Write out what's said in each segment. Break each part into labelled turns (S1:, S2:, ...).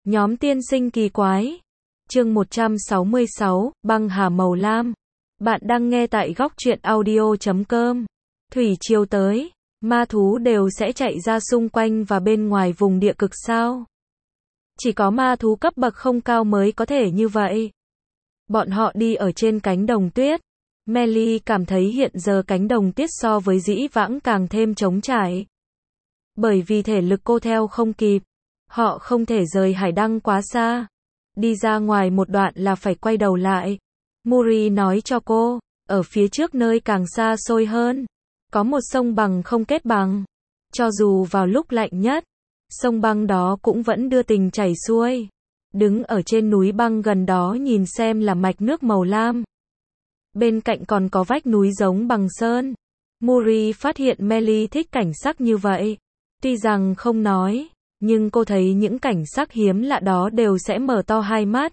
S1: Nhóm tiên sinh kỳ quái. Chương 166, băng hà màu lam. Bạn đang nghe tại góc truyện audio.com. Thủy triều tới, ma thú đều sẽ chạy ra xung quanh và bên ngoài vùng địa cực sao? Chỉ có ma thú cấp bậc không cao mới có thể như vậy. Bọn họ đi ở trên cánh đồng tuyết. Melly cảm thấy hiện giờ cánh đồng tuyết so với dĩ vãng càng thêm trống trải. Bởi vì thể lực cô theo không kịp, họ không thể rời hải đăng quá xa. Đi ra ngoài một đoạn là phải quay đầu lại. Muri nói cho cô, ở phía trước nơi càng xa xôi hơn, có một sông băng không kết bằng. Cho dù vào lúc lạnh nhất, sông băng đó cũng vẫn đưa tình chảy xuôi. Đứng ở trên núi băng gần đó nhìn xem là mạch nước màu lam. Bên cạnh còn có vách núi giống bằng sơn. Muri phát hiện Melly thích cảnh sắc như vậy. Tuy rằng không nói, nhưng cô thấy những cảnh sắc hiếm lạ đó đều sẽ mở to hai mắt.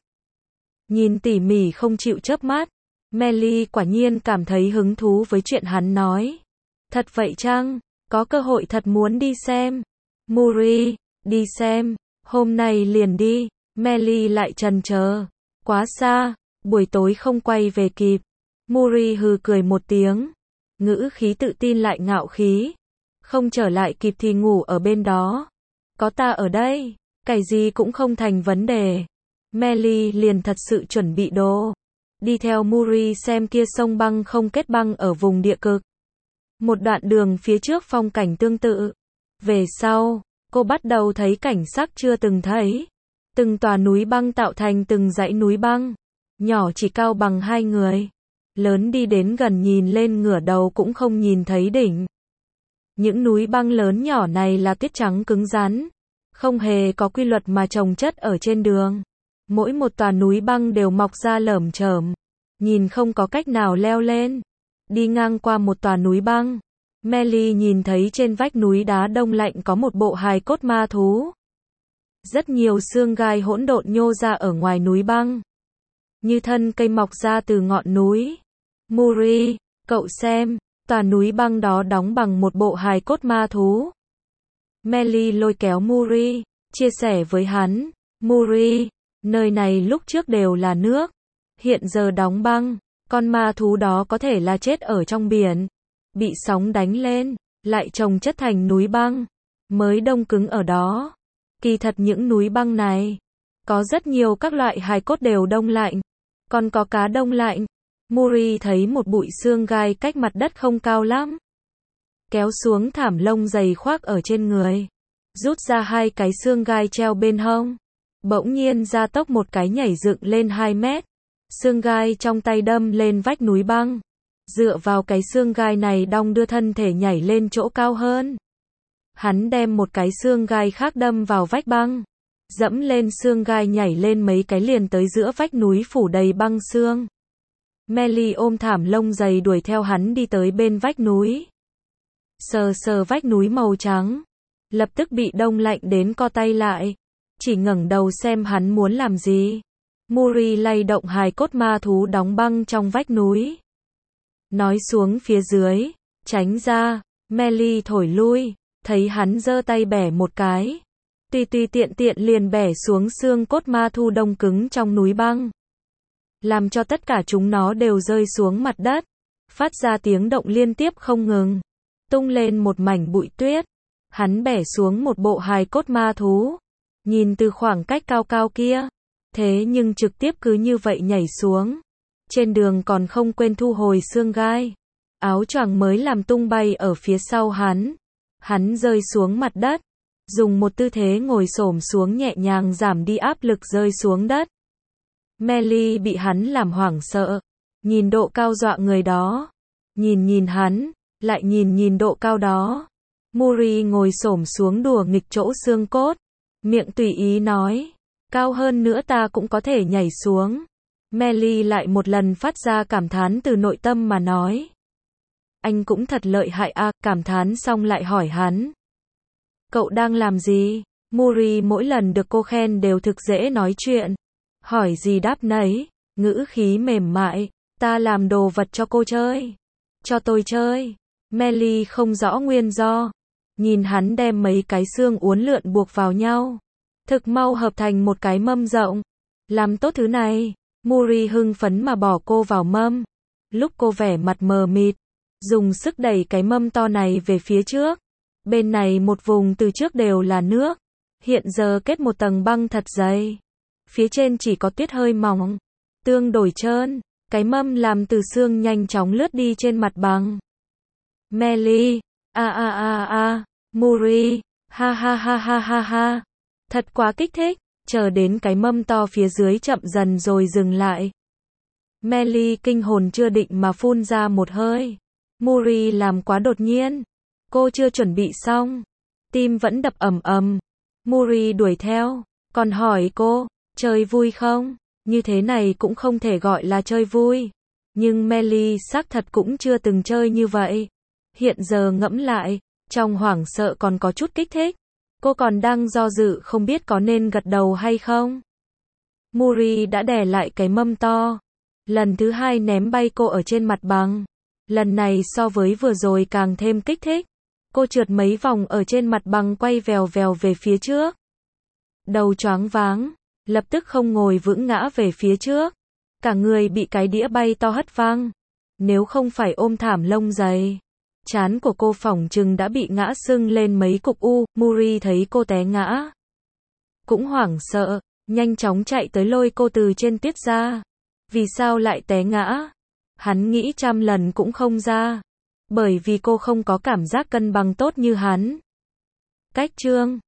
S1: Nhìn tỉ mỉ không chịu chớp mắt. Melly quả nhiên cảm thấy hứng thú với chuyện hắn nói. Thật vậy chăng? Có cơ hội thật muốn đi xem. Muri, đi xem, hôm nay liền đi. Melly lại chần chờ. Quá xa, buổi tối không quay về kịp. Muri hừ cười một tiếng. Ngữ khí tự tin lại ngạo khí. Không trở lại kịp thì ngủ ở bên đó. Có ta ở đây, cái gì cũng không thành vấn đề. Melly liền thật sự chuẩn bị đồ. Đi theo Muri xem kia sông băng không kết băng ở vùng địa cực. Một đoạn đường phía trước phong cảnh tương tự. Về sau, cô bắt đầu thấy cảnh sắc chưa từng thấy. Từng tòa núi băng tạo thành từng dãy núi băng. Nhỏ chỉ cao bằng hai người. Lớn đi đến gần nhìn lên ngửa đầu cũng không nhìn thấy đỉnh. Những núi băng lớn nhỏ này là tuyết trắng cứng rắn. Không hề có quy luật mà chồng chất ở trên đường. Mỗi một tòa núi băng đều mọc ra lởm chởm. Nhìn không có cách nào leo lên. Đi ngang qua một tòa núi băng. Melly nhìn thấy trên vách núi đá đông lạnh có một bộ hài cốt ma thú. Rất nhiều xương gai hỗn độn nhô ra ở ngoài núi băng. Như thân cây mọc ra từ ngọn núi. Muri, cậu xem, tòa núi băng đó đóng bằng một bộ hài cốt ma thú. Melly lôi kéo Muri, chia sẻ với hắn. Muri, nơi này lúc trước đều là nước. Hiện giờ đóng băng, con ma thú đó có thể là chết ở trong biển. Bị sóng đánh lên, lại chồng chất thành núi băng. Mới đông cứng ở đó. Kỳ thật những núi băng này, có rất nhiều các loại hài cốt đều đông lạnh. Còn có cá đông lạnh. Muri thấy một bụi xương gai cách mặt đất không cao lắm. Kéo xuống thảm lông dày khoác ở trên người. Rút ra hai cái xương gai treo bên hông. Bỗng nhiên ra tốc một cái nhảy dựng lên 2 mét. Xương gai trong tay đâm lên vách núi băng. Dựa vào cái xương gai này đong đưa thân thể nhảy lên chỗ cao hơn. Hắn đem một cái xương gai khác đâm vào vách băng. Dẫm lên xương gai nhảy lên mấy cái liền tới giữa vách núi phủ đầy băng xương. Melly ôm thảm lông dày đuổi theo hắn đi tới bên vách núi. Sờ sờ vách núi màu trắng. Lập tức bị đông lạnh đến co tay lại. Chỉ ngẩng đầu xem hắn muốn làm gì. Muri lay động hài cốt ma thú đóng băng trong vách núi. Nói xuống phía dưới, tránh ra. Melly thổi lui, thấy hắn giơ tay bẻ một cái. Tùy tiện tiện liền bẻ xuống xương cốt ma thú đông cứng trong núi băng. Làm cho tất cả chúng nó đều rơi xuống mặt đất. Phát ra tiếng động liên tiếp không ngừng. Tung lên một mảnh bụi tuyết. Hắn bẻ xuống một bộ hài cốt ma thú. Nhìn từ khoảng cách cao cao kia. Thế nhưng trực tiếp cứ như vậy nhảy xuống. Trên đường còn không quên thu hồi xương gai. Áo choàng mới làm tung bay ở phía sau hắn. Hắn rơi xuống mặt đất. Dùng một tư thế ngồi xổm xuống nhẹ nhàng giảm đi áp lực rơi xuống đất. Melly bị hắn làm hoảng sợ. Nhìn độ cao dọa người đó. Nhìn hắn, lại nhìn độ cao đó. Muri ngồi xổm xuống đùa nghịch chỗ xương cốt. Miệng tùy ý nói. Cao hơn nữa ta cũng có thể nhảy xuống. Melly lại một lần phát ra cảm thán từ nội tâm mà nói. Anh cũng thật lợi hại à, cảm thán xong lại hỏi hắn. Cậu đang làm gì? Muri mỗi lần được cô khen đều thực dễ nói chuyện. Hỏi gì đáp nấy, ngữ khí mềm mại. Ta làm đồ vật cho cô chơi. Cho tôi chơi. Melly không rõ nguyên do. Nhìn hắn đem mấy cái xương uốn lượn buộc vào nhau. Thực mau hợp thành một cái mâm rộng. Làm tốt thứ này, Muri hưng phấn mà bỏ cô vào mâm. Lúc cô vẻ mặt mờ mịt, dùng sức đẩy cái mâm to này về phía trước. Bên này một vùng từ trước đều là nước, hiện giờ kết một tầng băng thật dày. Phía trên chỉ có tuyết hơi mỏng, tương đối trơn. Cái mâm làm từ xương nhanh chóng lướt đi trên mặt bằng. Melly, Muri, ha ha ha ha ha ha. Thật quá kích thích, chờ đến cái mâm to phía dưới chậm dần rồi dừng lại. Melly kinh hồn chưa định mà phun ra một hơi. Muri làm quá đột nhiên. Cô chưa chuẩn bị xong. Tim vẫn đập ầm ầm. Muri đuổi theo, còn hỏi cô, chơi vui không? Như thế này cũng không thể gọi là chơi vui. Nhưng Melly xác thật cũng chưa từng chơi như vậy. Hiện giờ ngẫm lại, trong hoảng sợ còn có chút kích thích. Cô còn đang do dự không biết có nên gật đầu hay không. Muri đã đè lại cái mâm to. Lần thứ hai ném bay cô ở trên mặt bằng. Lần này so với vừa rồi càng thêm kích thích. Cô trượt mấy vòng ở trên mặt bằng quay vèo vèo về phía trước. Đầu choáng váng, lập tức không ngồi vững ngã về phía trước. Cả người bị cái đĩa bay to hất văng. Nếu không phải ôm thảm lông dày, trán của cô phỏng chừng đã bị ngã sưng lên mấy cục u. Muri thấy cô té ngã, cũng hoảng sợ, nhanh chóng chạy tới lôi cô từ trên tuyết ra. Vì sao lại té ngã? Hắn nghĩ trăm lần cũng không ra. Bởi vì cô không có cảm giác cân bằng tốt như hắn. Cách chương